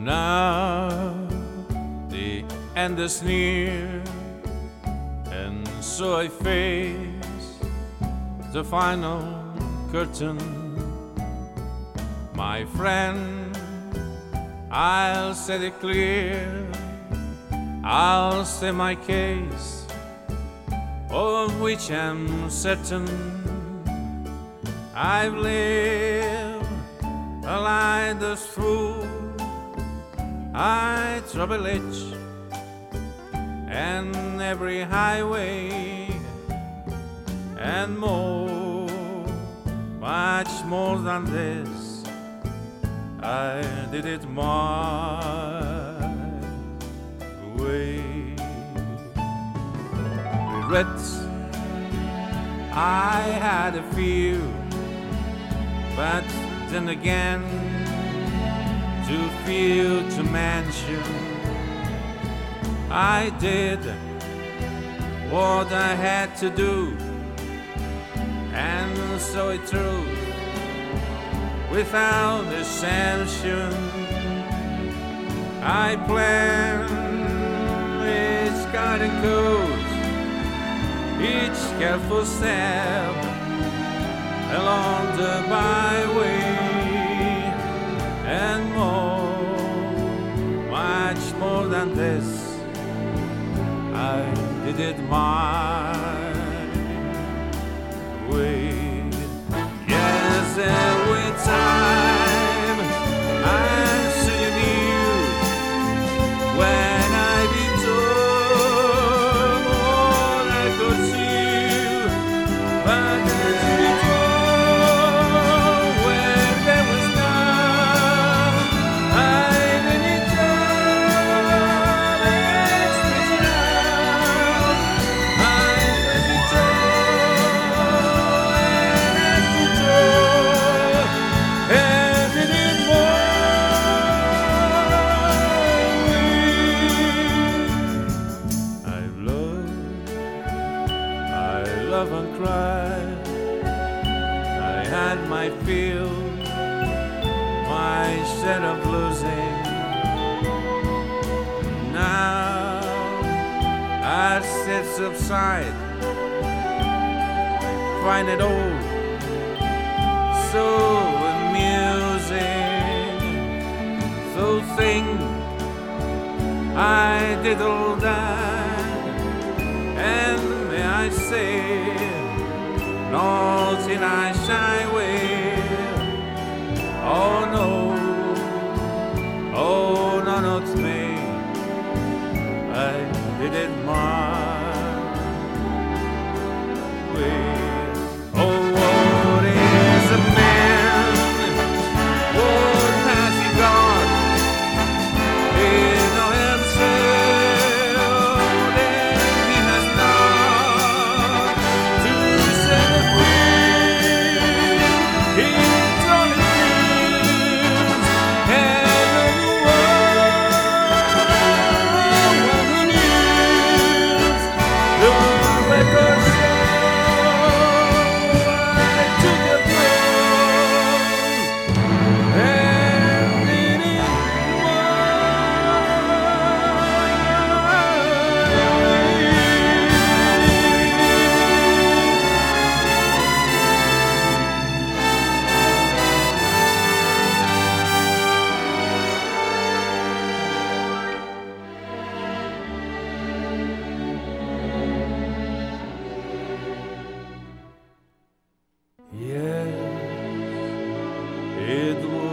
Now the end is near, and so I face the final curtain. My friend, I'll set it clear, I'll say my case, of which I'm certain. I've lived a life that's through I trouble each and every highway, and more, much more than this, I did it my way. Regrets, I had a few, but then again, too few to mention. I did what I had to do, and so it through, without exemption. I planned each kind of course, each careful step along the byway, and more, much more than this, I did it my way. Yes, every time I see you, when I did told more I could see, but as we told when there was none, I didn't tell express now. I didn't tell and as you told, and didn't more. I've loved and cried. I had my fill, my share of losing. Now, as it subsides, I find it all so amusing. So think I did all that, and may I say, nor did I shy away. Oh no, oh no, not me. I did it my way. Oh, what is a man? What has he got? He knows himself, and he has not to set a free. He's only dreams, and the world who needs the record show. I took a throne and did it Yes, it was